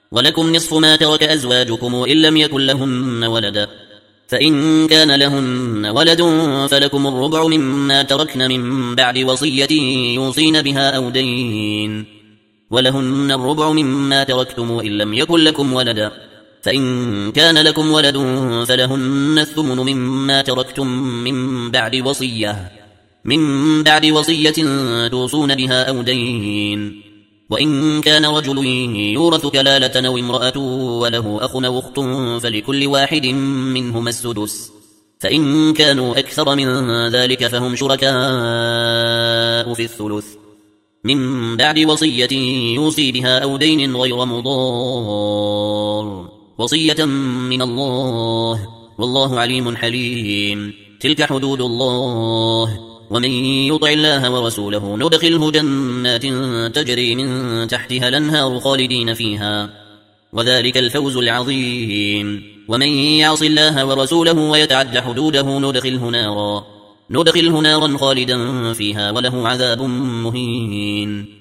ولكم نصف ما ترك أزواجكم إن لم يكن لهن ولد، فإن كان لهن ولد فلكم الربع مما تركن من بعد وصية يوصين بها أو دين، ولهن الربع مما تركتم إن لم يكن لكم ولد، فإن كان لكم ولد فلهن الثمن مما تركتم من بعد وصية توصون بها أو دين. وإن كان رجل يورث كلالة أو امرأة وله أخ أو أخت فلكل واحد منهما السدس، فإن كانوا أكثر من ذلك فهم شركاء في الثلث من بعد وصية يوصي بها أو دين غير مضار، وصية من الله والله عليم حليم. تلك حدود الله، ومن يطع الله ورسوله ندخله جنات تجري من تحتها الأنهار خالدين فيها، وذلك الفوز العظيم. ومن يعص الله ورسوله ويتعد حدوده ندخله نارا خالدا فيها وله عذاب مهين.